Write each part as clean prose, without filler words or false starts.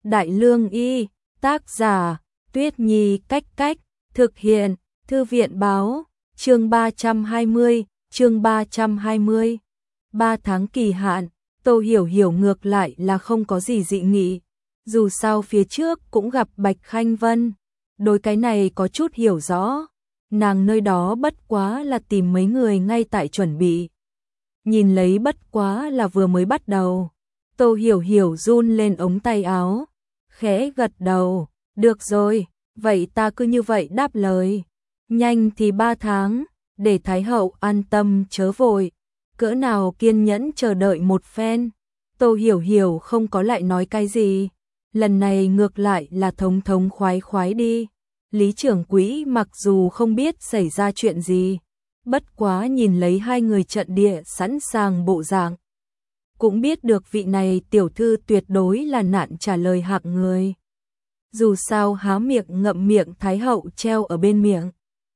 Đại Lương Y, tác giả, Tuyết Nhi Cách Cách, thực hiện, Thư viện Báo, chương 320. 3 tháng kỳ hạn, Tô Hiểu Hiểu ngược lại là không có gì dị nghị. Dù sao phía trước cũng gặp Bạch Khanh Vân, đối cái này có chút hiểu rõ. Nàng nơi đó bất quá là tìm mấy người ngay tại chuẩn bị. Nhìn lấy bất quá là vừa mới bắt đầu. Tô Hiểu Hiểu run lên ống tay áo, khẽ gật đầu, được rồi, vậy ta cứ như vậy đáp lời. Nhanh thì 3 tháng, để Thái Hậu an tâm chớ vội, cỡ nào kiên nhẫn chờ đợi một phen. Tô Hiểu Hiểu không có lại nói cái gì, lần này ngược lại là thống thống khoái khoái đi. Lý trưởng quỹ mặc dù không biết xảy ra chuyện gì, bất quá nhìn lấy hai người trận địa sẵn sàng bộ dạng, cũng biết được vị này tiểu thư tuyệt đối là nạn trả lời hạng người. Dù sao há miệng ngậm miệng Thái Hậu treo ở bên miệng.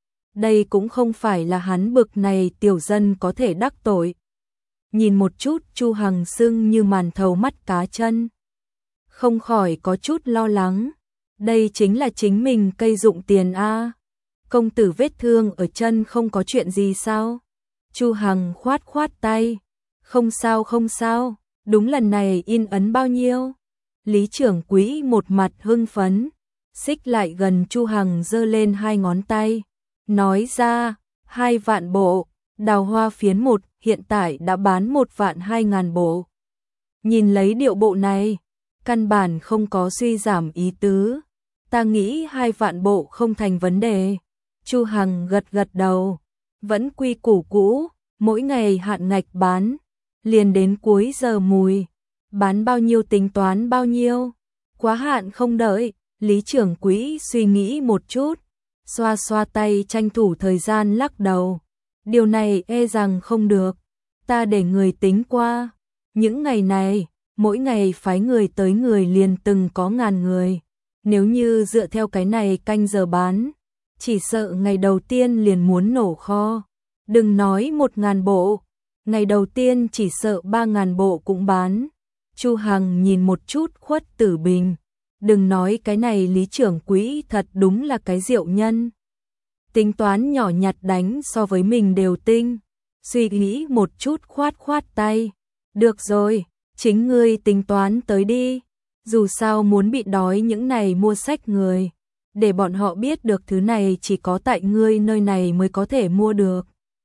Đây cũng không phải là hắn bực này tiểu dân có thể đắc tội. Nhìn một chút Chu Hằng sưng như màn thầu mắt cá chân, không khỏi có chút lo lắng. Đây chính là chính mình cây dụng tiền a. Công tử vết thương ở chân không có chuyện gì sao? Chu Hằng khoát khoát tay. Không sao không sao, đúng lần này in ấn bao nhiêu? Lý trưởng quỹ một mặt hưng phấn, xích lại gần Chu Hằng giơ lên hai ngón tay, nói ra, 2 vạn bộ, đào hoa phiến 1 hiện tại đã bán 1.200.000 bộ. Nhìn lấy điệu bộ này, căn bản không có suy giảm ý tứ, ta nghĩ 2 vạn bộ không thành vấn đề. Chu Hằng gật gật đầu, vẫn quy củ cũ, mỗi ngày hạn ngạch bán, liền đến cuối giờ mùi, bán bao nhiêu tính toán bao nhiêu, quá hạn không đợi. Lý trưởng quỹ suy nghĩ một chút, xoa xoa tay tranh thủ thời gian lắc đầu, điều này e rằng không được, ta để người tính qua. Những ngày này, mỗi ngày phái người tới người liền từng có ngàn người, nếu như dựa theo cái này canh giờ bán, chỉ sợ ngày đầu tiên liền muốn nổ kho. Đừng nói 1.000 bộ, ngày đầu tiên chỉ sợ 3.000 bộ cũng bán. Chu Hằng nhìn một chút Khuất Tử Bình, đừng nói cái này Lý trưởng quỹ thật đúng là cái diệu nhân. Tính toán nhỏ nhặt đánh so với mình đều tinh. Suy nghĩ một chút khoát khoát tay, được rồi, chính ngươi tính toán tới đi. Dù sao muốn bị đói những này mua sách người, để bọn họ biết được thứ này chỉ có tại ngươi nơi này mới có thể mua được.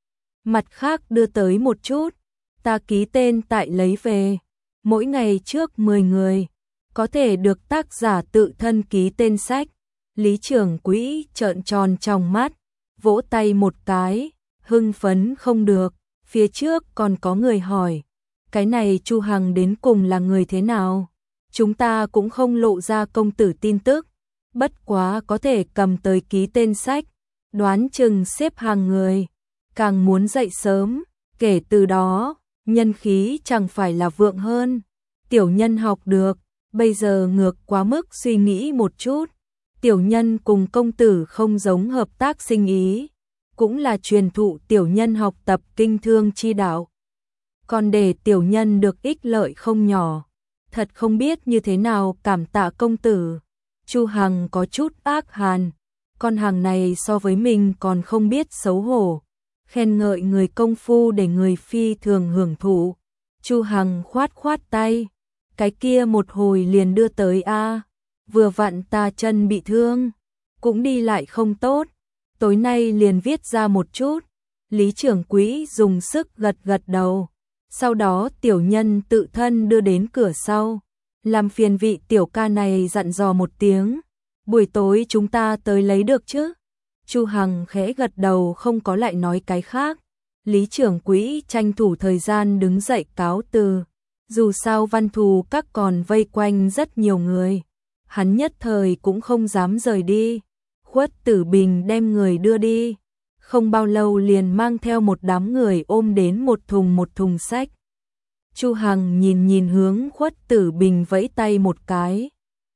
Mặt khác đưa tới một chút, ta ký tên tại lấy về, mỗi ngày trước 10 người, có thể được tác giả tự thân ký tên sách. Lý trưởng quỹ trợn tròn tròng mắt, vỗ tay một cái, hưng phấn không được. Phía trước còn có người hỏi, cái này Chu Hằng đến cùng là người thế nào? Chúng ta cũng không lộ ra công tử tin tức, bất quá có thể cầm tới ký tên sách, đoán chừng xếp hàng người, càng muốn dậy sớm, kể từ đó, nhân khí chẳng phải là vượng hơn. Tiểu nhân học được, bây giờ ngược quá mức suy nghĩ một chút, tiểu nhân cùng công tử không giống hợp tác sinh ý, cũng là truyền thụ tiểu nhân học tập kinh thương chi đạo, còn để tiểu nhân được ích lợi không nhỏ, thật không biết như thế nào cảm tạ công tử. Chu Hằng có chút ác hàn, con hàng này so với mình còn không biết xấu hổ, khen ngợi người công phu để người phi thường hưởng thụ. Chu Hằng khoát khoát tay, cái kia một hồi liền đưa tới a, vừa vặn ta chân bị thương, cũng đi lại không tốt, tối nay liền viết ra một chút. Lý trưởng quỹ dùng sức gật gật đầu, sau đó tiểu nhân tự thân đưa đến cửa sau, làm phiền vị tiểu ca này dặn dò một tiếng, buổi tối chúng ta tới lấy được chứ? Chu Hằng khẽ gật đầu không có lại nói cái khác. Lý trưởng quỹ tranh thủ thời gian đứng dậy cáo từ, dù sao Văn Thù các còn vây quanh rất nhiều người, hắn nhất thời cũng không dám rời đi. Khuất Tử Bình đem người đưa đi, không bao lâu liền mang theo một đám người ôm đến một thùng sách. Chu Hằng nhìn hướng Khuất Tử Bình vẫy tay một cái,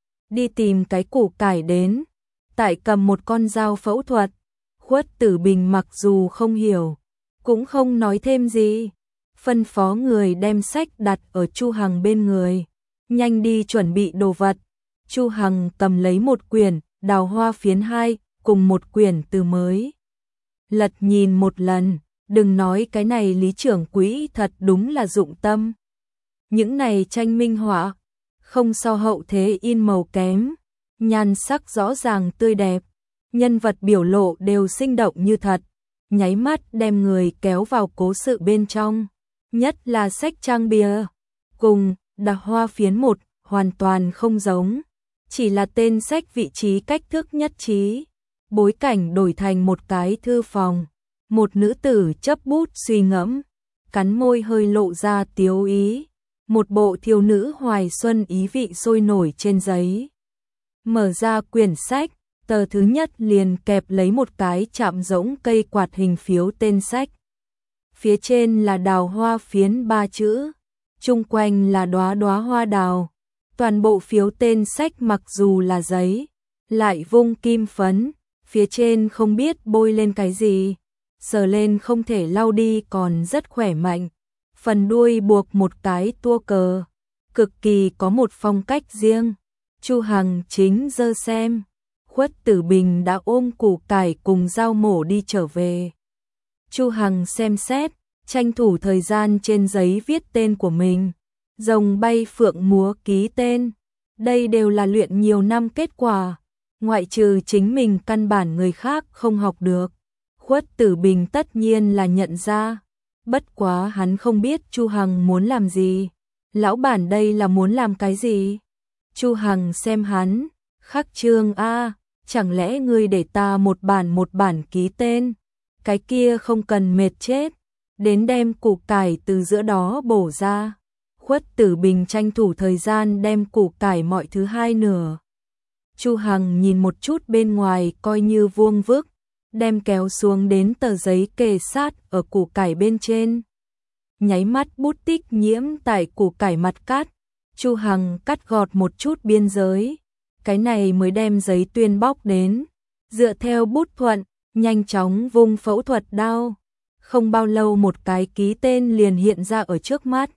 đi tìm cái củ cải đến, tại cầm một con dao phẫu thuật. Khuất Tử Bình mặc dù không hiểu, cũng không nói thêm gì, phân phó người đem sách đặt ở Chu Hằng bên người, nhanh đi chuẩn bị đồ vật. Chu Hằng cầm lấy một quyển, Đào Hoa Phiến 2, cùng một quyển từ mới. Lật nhìn một lần, đừng nói cái này Lý trưởng quỹ thật đúng là dụng tâm. Những này tranh minh họa, không so hậu thế in màu kém, nhan sắc rõ ràng tươi đẹp, nhân vật biểu lộ đều sinh động như thật, nháy mắt đem người kéo vào cố sự bên trong. Nhất là sách trang bìa, cùng Đào Hoa Phiến 1 hoàn toàn không giống, chỉ là tên sách vị trí cách thức nhất trí. Bối cảnh đổi thành một cái thư phòng, một nữ tử chấp bút suy ngẫm, cắn môi hơi lộ ra tiếu ý, một bộ thiếu nữ hoài xuân ý vị sôi nổi trên giấy. Mở ra quyển sách, tờ thứ nhất liền kẹp lấy một cái chạm rỗng cây quạt hình phiếu tên sách. Phía trên là Đào Hoa Phiến 3 chữ, chung quanh là đóa đóa hoa đào. Toàn bộ phiếu tên sách mặc dù là giấy, lại vung kim phấn, phía trên không biết bôi lên cái gì, sờ lên không thể lau đi còn rất khỏe mạnh. Phần đuôi buộc một cái tua cờ, cực kỳ có một phong cách riêng. Chu Hằng chính giơ xem, Khuất Tử Bình đã ôm củ cải cùng dao mổ đi trở về. Chu Hằng xem xét, tranh thủ thời gian trên giấy viết tên của mình, rồng bay phượng múa ký tên. Đây đều là luyện nhiều năm kết quả, ngoại trừ chính mình căn bản người khác không học được. Khuất Tử Bình tất nhiên là nhận ra, bất quá hắn không biết Chu Hằng muốn làm gì. Lão bản đây là muốn làm cái gì? Chu Hằng xem hắn, khắc chương a, chẳng lẽ ngươi để ta một bản ký tên? Cái kia không cần mệt chết, đến đem củ cải từ giữa đó bổ ra. Khuất Tử Bình tranh thủ thời gian đem củ cải mọi thứ hai nửa. Chu Hằng nhìn một chút bên ngoài coi như vuông vức, đem kéo xuống đến tờ giấy kề sát ở củ cải bên trên. Nháy mắt bút tích nhiễm tại củ cải mặt cắt, Chu Hằng cắt gọt một chút biên giới, cái này mới đem giấy tuyên bóc đến, dựa theo bút thuận, nhanh chóng vung phẫu thuật đao. Không bao lâu một cái ký tên liền hiện ra ở trước mắt.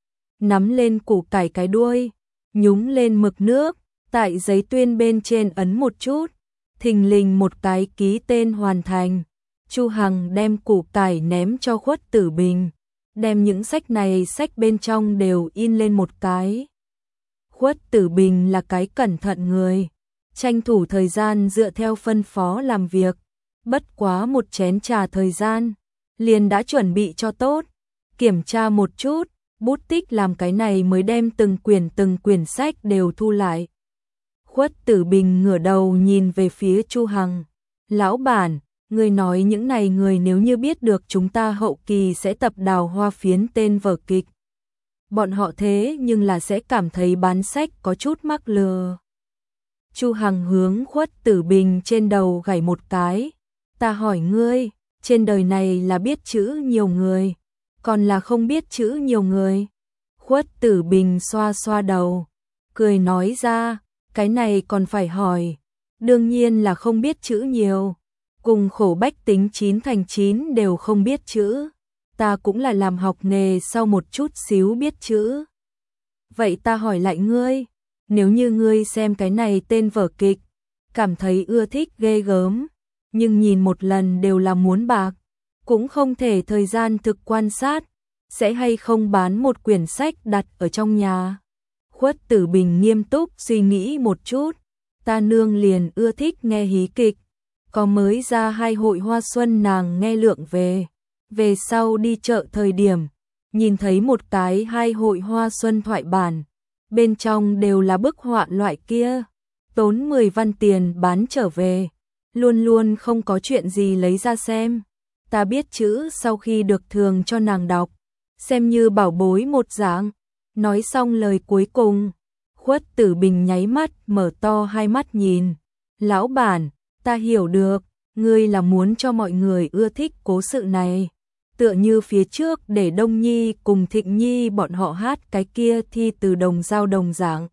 Nắm lên củ cải cái đuôi, nhúng lên mực nước, tại giấy tuyên bên trên ấn một chút, thình lình một cái ký tên hoàn thành. Chu Hằng đem củ cải ném cho Khuất Tử Bình, đem những sách này sách bên trong đều in lên một cái. Khuất Tử Bình là cái cẩn thận người, tranh thủ thời gian dựa theo phân phó làm việc, bất quá một chén trà thời gian, liền đã chuẩn bị cho tốt, kiểm tra một chút, bút tích làm cái này mới đem từng quyển sách đều thu lại. Khuất Tử Bình ngửa đầu nhìn về phía Chu Hằng, lão bản, người nói những này người nếu như biết được chúng ta hậu kỳ sẽ tập Đào Hoa Phiến tên vở kịch, bọn họ thế nhưng là sẽ cảm thấy bán sách có chút mắc lừa. Chu Hằng hướng Khuất Tử Bình trên đầu gảy một cái, ta hỏi ngươi, trên đời này là biết chữ nhiều người, còn là không biết chữ nhiều người? Khuất Tử Bình xoa xoa đầu, cười nói ra, cái này còn phải hỏi, đương nhiên là không biết chữ nhiều, cùng khổ bách tính 9 thành 9 đều không biết chữ, ta cũng là làm học nghề sau một chút xíu biết chữ. Vậy ta hỏi lại ngươi, nếu như ngươi xem cái này tên vở kịch, cảm thấy ưa thích ghê gớm, nhưng nhìn một lần đều là muốn bạc, cũng không thể thời gian thực quan sát, sẽ hay không bán một quyển sách đặt ở trong nhà? Khuất Tử Bình nghiêm túc suy nghĩ một chút, ta nương liền ưa thích nghe hí kịch, có mới ra 2 hội hoa xuân nàng nghe lượng về sau đi chợ thời điểm, nhìn thấy một cái 2 hội hoa xuân thoại bản, bên trong đều là bức họa loại kia, tốn 10 văn tiền bán trở về, luôn luôn không có chuyện gì lấy ra xem. Ta biết chữ sau khi được thường cho nàng đọc, xem như bảo bối một dạng. Nói xong lời cuối cùng, Khuất Tử Bình nháy mắt mở to hai mắt nhìn, lão bản, ta hiểu được, ngươi là muốn cho mọi người ưa thích cố sự này, tựa như phía trước để Đông Nhi cùng Thịnh Nhi bọn họ hát cái kia thi từ đồng dao đồng dạng,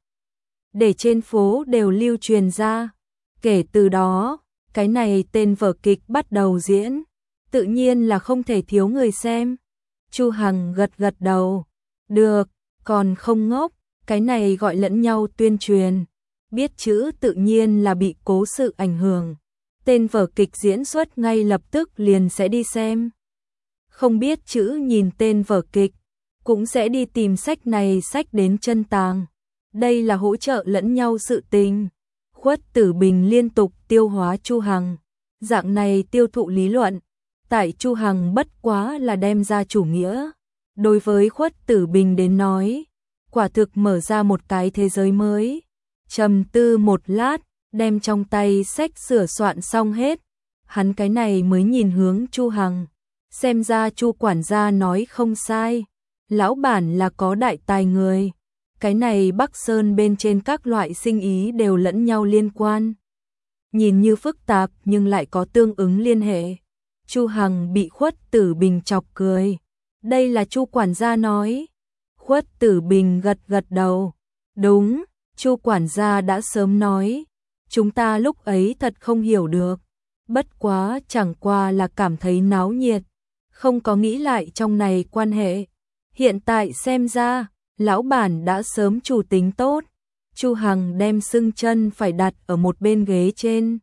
để trên phố đều lưu truyền ra. Kể từ đó, cái này tên vở kịch bắt đầu diễn, tự nhiên là không thể thiếu người xem. Chu Hằng gật gật đầu, được, còn không ngốc, cái này gọi lẫn nhau tuyên truyền. biết chữ tự nhiên là bị cố sự ảnh hưởng. Tên vở kịch diễn xuất ngay lập tức liền sẽ đi xem. Không biết chữ nhìn tên vở kịch, cũng sẽ đi tìm sách này sách đến chân tàng. Đây là hỗ trợ lẫn nhau sự tình. Khuất Tử Bình liên tục tiêu hóa Chu Hằng. Dạng này tiêu thụ lý luận, tại Chu Hằng bất quá là đem ra chủ nghĩa. Đối với Khuất Tử Bình đến nói, quả thực mở ra một cái thế giới mới. Trầm tư một lát, đem trong tay sách sửa soạn xong hết. Hắn cái này mới nhìn hướng Chu Hằng. Xem ra Chu quản gia nói không sai. Lão bản là có đại tài người. Cái này Bắc Sơn bên trên các loại sinh ý đều lẫn nhau liên quan. Nhìn như phức tạp nhưng lại có tương ứng liên hệ. Chu Hằng bị Khuất Tử Bình chọc cười. Đây là Chu quản gia nói. Khuất Tử Bình gật gật đầu. Đúng, Chu quản gia đã sớm nói. Chúng ta lúc ấy thật không hiểu được. Bất quá chẳng qua là cảm thấy náo nhiệt. Không có nghĩ lại trong này quan hệ. Hiện tại xem ra, lão bản đã sớm chủ tính tốt. Chu Hằng đem xương chân phải đặt ở một bên ghế trên.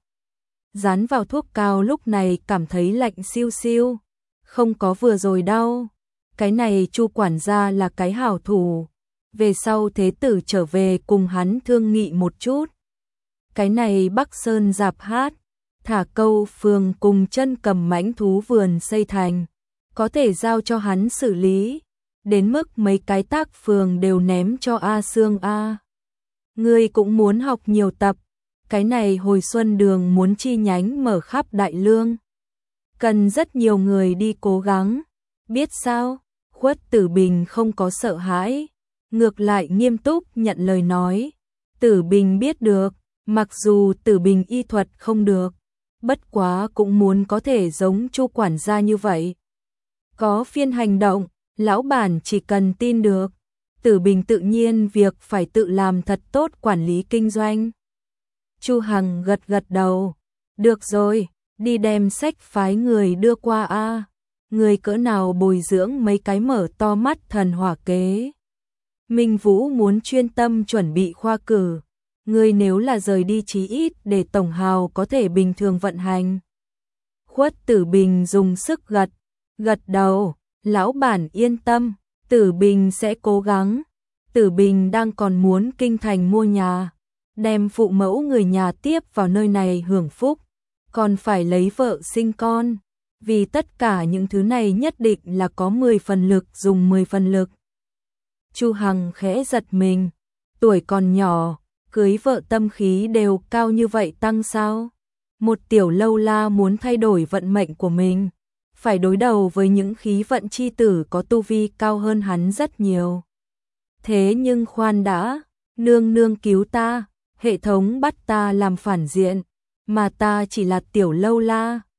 Dán vào thuốc cao lúc này cảm thấy lạnh siêu siêu. Không có vừa rồi đâu. Cái này Chu quản gia là cái hảo thủ. Về sau thế tử trở về cùng hắn thương nghị một chút. Cái này Bắc Sơn dạp hát, Thả Câu phường cùng Chân Cầm mãnh thú vườn xây thành. Có thể giao cho hắn xử lý. Đến mức mấy cái tác phường đều ném cho A Sương A. Ngươi cũng muốn học nhiều tập. Cái này hồi xuân đường muốn chi nhánh mở khắp Đại Lương. Cần rất nhiều người đi cố gắng. Biết sao? Khuất Tử Bình không có sợ hãi. Ngược lại nghiêm túc nhận lời nói. Tử Bình biết được. Mặc dù Tử Bình y thuật không được. Bất quá cũng muốn có thể giống Chu quản gia như vậy. Có phiên hành động. Lão bản chỉ cần tin được. Tử Bình tự nhiên việc phải tự làm thật tốt quản lý kinh doanh. Chu Hằng gật gật đầu. Được rồi, đi đem sách phái người đưa qua a. Người cỡ nào bồi dưỡng mấy cái mở to mắt thần hỏa kế. Minh Vũ muốn chuyên tâm chuẩn bị khoa cử. Người nếu là rời đi chí ít để tổng hào có thể bình thường vận hành. Khuất Tử Bình dùng sức gật đầu. Lão bản yên tâm, Tử Bình sẽ cố gắng. Tử Bình đang còn muốn kinh thành mua nhà, đem phụ mẫu người nhà tiếp vào nơi này hưởng phúc, còn phải lấy vợ sinh con. Vì tất cả những thứ này nhất định là có 10 phần lực dùng 10 phần lực. Chu Hằng khẽ giật mình, tuổi còn nhỏ, cưới vợ tâm khí đều cao như vậy tăng sao? Một tiểu lâu la muốn thay đổi vận mệnh của mình. Phải đối đầu với những khí vận chi tử có tu vi cao hơn hắn rất nhiều. Thế nhưng khoan đã, nương nương cứu ta, hệ thống bắt ta làm phản diện, mà ta chỉ là tiểu lâu la,